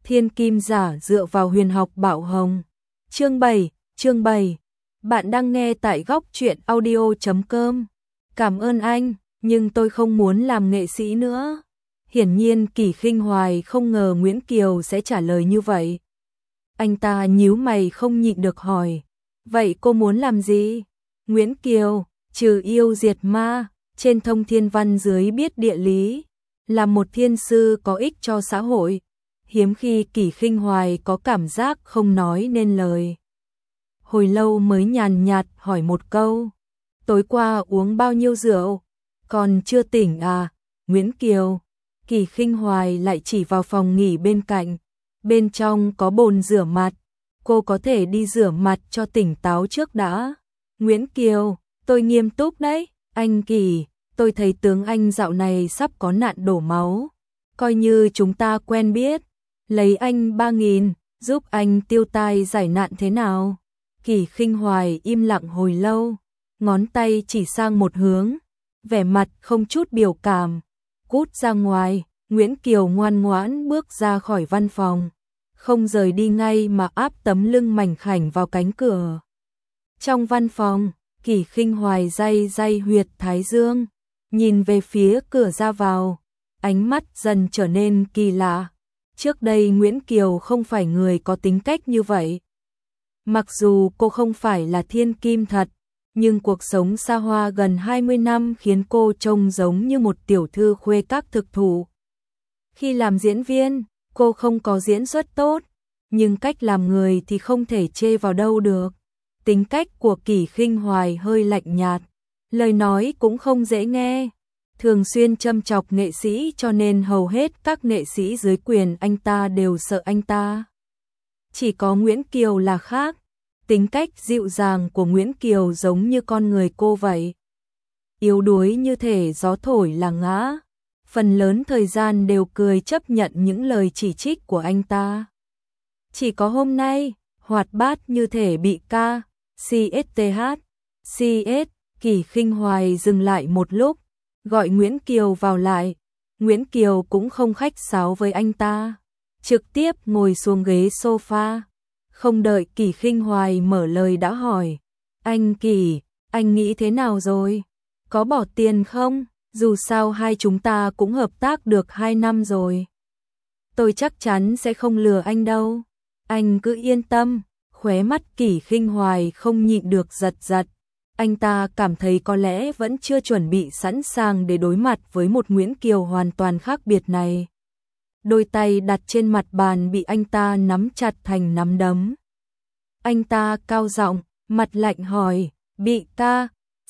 Thiên kim giả dựa vào huyền học bảo hồng. Chương 7. Bạn đang nghe tại góc truyện audio.com. Cảm ơn anh, nhưng tôi không muốn làm nghệ sĩ nữa. Hiển nhiên Kỷ Khinh Hoài không ngờ Nguyễn Kiều sẽ trả lời như vậy. Anh ta nhíu mày không nhịn được hỏi. Vậy cô muốn làm gì? Nguyễn Kiều, trừ yêu diệt ma, trên thông thiên văn dưới biết địa lý. Là một thiên sư có ích cho xã hội. Hiếm khi Kỷ Khinh Hoài có cảm giác không nói nên lời. Hồi lâu mới nhàn nhạt hỏi một câu. Tối qua uống bao nhiêu rượu? Còn chưa tỉnh à? Nguyễn Kiều. Kỷ Khinh Hoài lại chỉ vào phòng nghỉ bên cạnh. Bên trong có bồn rửa mặt. Cô có thể đi rửa mặt cho tỉnh táo trước đã. Nguyễn Kiều, tôi nghiêm túc đấy. Anh Kỷ, tôi thấy tướng anh dạo này sắp có nạn đổ máu. Coi như chúng ta quen biết. Lấy anh 3.000, giúp anh tiêu tai giải nạn thế nào? Kỷ Khinh Hoài im lặng hồi lâu, ngón tay chỉ sang một hướng, vẻ mặt không chút biểu cảm. Cút ra ngoài, Nguyễn Kiều ngoan ngoãn bước ra khỏi văn phòng, không rời đi ngay mà áp tấm lưng mảnh khảnh vào cánh cửa. Trong văn phòng, Kỷ Khinh Hoài day huyệt thái dương, nhìn về phía cửa ra vào, ánh mắt dần trở nên kỳ lạ. Trước đây Nguyễn Kiều không phải người có tính cách như vậy. Mặc dù cô không phải là thiên kim thật, nhưng cuộc sống xa hoa gần 20 năm khiến cô trông giống như một tiểu thư khuê các thực thụ. Khi làm diễn viên, cô không có diễn xuất tốt, nhưng cách làm người thì không thể chê vào đâu được. Tính cách của Kỷ Khinh Hoài hơi lạnh nhạt, lời nói cũng không dễ nghe. Thường xuyên châm chọc nghệ sĩ cho nên hầu hết các nghệ sĩ dưới quyền anh ta đều sợ anh ta. Chỉ có Nguyễn Kiều là khác, tính cách dịu dàng của Nguyễn Kiều giống như con người cô vậy. Yếu đuối như thể gió thổi là ngã, phần lớn thời gian đều cười chấp nhận những lời chỉ trích của anh ta. Chỉ có hôm nay, hoạt bát như thể bị ca, CS, Kỷ Khinh Hoài dừng lại một lúc. Gọi Nguyễn Kiều vào lại, Nguyễn Kiều cũng không khách sáo với anh ta, trực tiếp ngồi xuống ghế sofa, không đợi Kỷ Khinh Hoài mở lời đã hỏi, anh Kỷ, anh nghĩ thế nào rồi? Có bỏ tiền không? Dù sao hai chúng ta cũng hợp tác được 2 năm rồi. Tôi chắc chắn sẽ không lừa anh đâu, anh cứ yên tâm. Khóe mắt Kỷ Khinh Hoài không nhịn được giật giật. Anh ta cảm thấy có lẽ vẫn chưa chuẩn bị sẵn sàng để đối mặt với một Nguyễn Kiều hoàn toàn khác biệt này. Đôi tay đặt trên mặt bàn bị anh ta nắm chặt thành nắm đấm. Anh ta cao giọng, mặt lạnh hỏi, bị ca,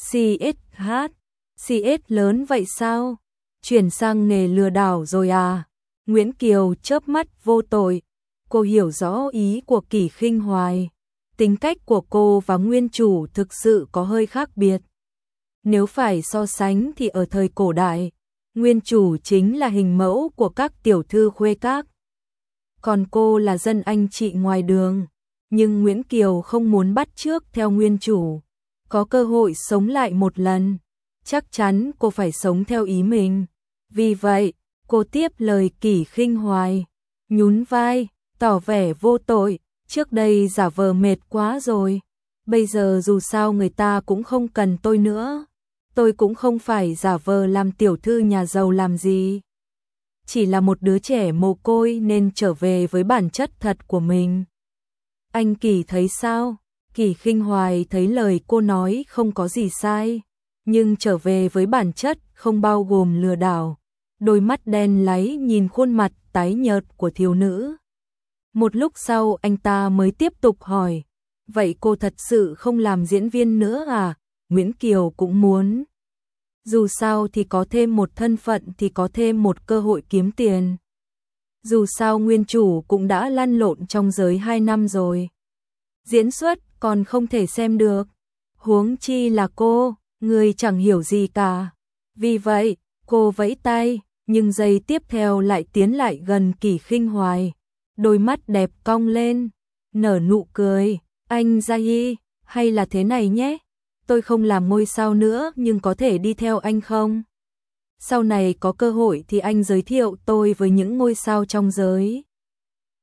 CS lớn vậy sao? Chuyển sang nghề lừa đảo rồi à? Nguyễn Kiều chớp mắt vô tội. Cô hiểu rõ ý của Kỷ Khinh Hoài. Tính cách của cô và nguyên chủ thực sự có hơi khác biệt. Nếu phải so sánh thì ở thời cổ đại, nguyên chủ chính là hình mẫu của các tiểu thư khuê các. Còn cô là dân anh chị ngoài đường. Nhưng Nguyễn Kiều không muốn bắt chước theo nguyên chủ. Có cơ hội sống lại một lần, chắc chắn cô phải sống theo ý mình. Vì vậy, cô tiếp lời Kỷ Khinh Hoài, nhún vai, tỏ vẻ vô tội. Trước đây giả vờ mệt quá rồi, bây giờ dù sao người ta cũng không cần tôi nữa. Tôi cũng không phải giả vờ làm tiểu thư nhà giàu làm gì. Chỉ là một đứa trẻ mồ côi nên trở về với bản chất thật của mình. Anh Kỷ thấy sao? Kỷ Khinh Hoài thấy lời cô nói không có gì sai, nhưng trở về với bản chất không bao gồm lừa đảo. Đôi mắt đen láy nhìn khuôn mặt tái nhợt của thiếu nữ. Một lúc sau anh ta mới tiếp tục hỏi, vậy cô thật sự không làm diễn viên nữa à? Nguyễn Kiều cũng muốn. Dù sao thì có thêm một thân phận thì có thêm một cơ hội kiếm tiền. Dù sao nguyên chủ cũng đã lăn lộn trong giới 2 năm rồi. Diễn xuất còn không thể xem được. Huống chi là cô, người chẳng hiểu gì cả. Vì vậy, cô vẫy tay, nhưng giây tiếp theo lại tiến lại gần Kỷ Khinh Hoài. Đôi mắt đẹp cong lên, nở nụ cười, anh Giai, hay là thế này nhé, tôi không làm ngôi sao nữa nhưng có thể đi theo anh không? Sau này có cơ hội thì anh giới thiệu tôi với những ngôi sao trong giới.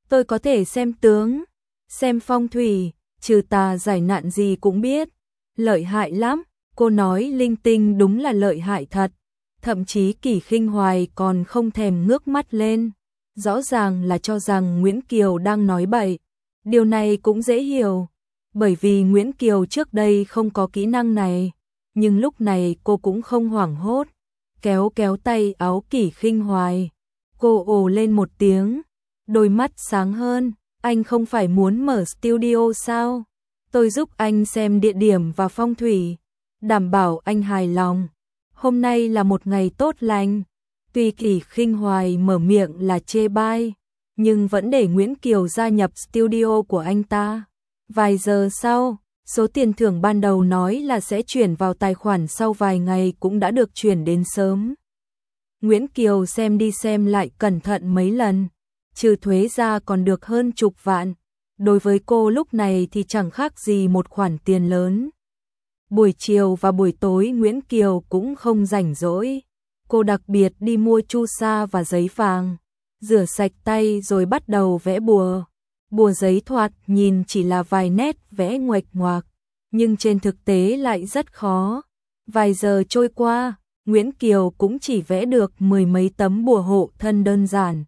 Tôi có thể xem tướng, xem phong thủy, trừ tà giải nạn gì cũng biết. Lợi hại lắm, cô nói linh tinh đúng là lợi hại thật. Thậm chí Kỷ Khinh Hoài còn không thèm ngước mắt lên. Rõ ràng là cho rằng Nguyễn Kiều đang nói bậy. Điều này cũng dễ hiểu, bởi vì Nguyễn Kiều trước đây không có kỹ năng này. Nhưng lúc này cô cũng không hoảng hốt, kéo kéo tay áo Kỷ Khinh Hoài. Cô ồ lên một tiếng, đôi mắt sáng hơn. Anh không phải muốn mở studio sao? Tôi giúp anh xem địa điểm và phong thủy, đảm bảo anh hài lòng. Hôm nay là một ngày tốt lành. Tuy Kỷ Khinh Hoài mở miệng là chê bai, nhưng vẫn để Nguyễn Kiều gia nhập studio của anh ta. Vài giờ sau, số tiền thưởng ban đầu nói là sẽ chuyển vào tài khoản sau vài ngày cũng đã được chuyển đến sớm. Nguyễn Kiều xem đi xem lại cẩn thận mấy lần, trừ thuế ra còn được hơn chục vạn. Đối với cô lúc này thì chẳng khác gì một khoản tiền lớn. Buổi chiều và buổi tối Nguyễn Kiều cũng không rảnh rỗi. Cô đặc biệt đi mua chu sa và giấy vàng, rửa sạch tay rồi bắt đầu vẽ bùa. Bùa giấy thoạt nhìn chỉ là vài nét vẽ nguệch ngoạc, nhưng trên thực tế lại rất khó. Vài giờ trôi qua, Nguyễn Kiều cũng chỉ vẽ được mười mấy tấm bùa hộ thân đơn giản.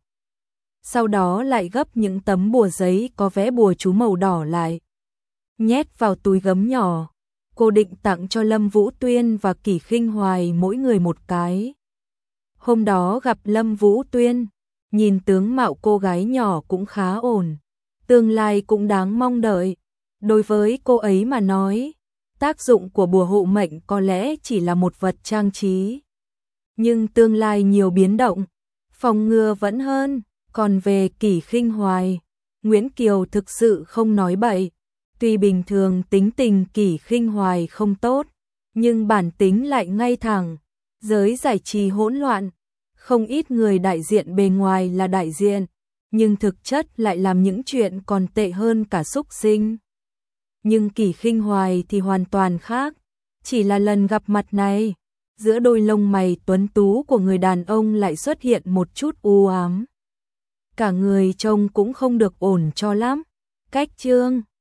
Sau đó lại gấp những tấm bùa giấy có vẽ bùa chú màu đỏ lại, nhét vào túi gấm nhỏ. Cô định tặng cho Lâm Vũ Tuyên và Kỷ Khinh Hoài mỗi người một cái. Hôm đó gặp Lâm Vũ Tuyên, nhìn tướng mạo cô gái nhỏ cũng khá ổn, tương lai cũng đáng mong đợi. Đối với cô ấy mà nói, tác dụng của bùa hộ mệnh có lẽ chỉ là một vật trang trí. Nhưng tương lai nhiều biến động, phòng ngừa vẫn hơn. Còn về Kỷ Khinh Hoài, Nguyễn Kiều thực sự không nói bậy. Tuy bình thường tính tình Kỷ Khinh Hoài không tốt, nhưng bản tính lại ngay thẳng. Giới giải trí hỗn loạn, không ít người đại diện bề ngoài là đại diện, nhưng thực chất lại làm những chuyện còn tệ hơn cả súc sinh. Nhưng Kỷ Khinh Hoài thì hoàn toàn khác. Chỉ là lần gặp mặt này, giữa đôi lông mày tuấn tú của người đàn ông lại xuất hiện một chút u ám. Cả người trông cũng không được ổn cho lắm. Cách chương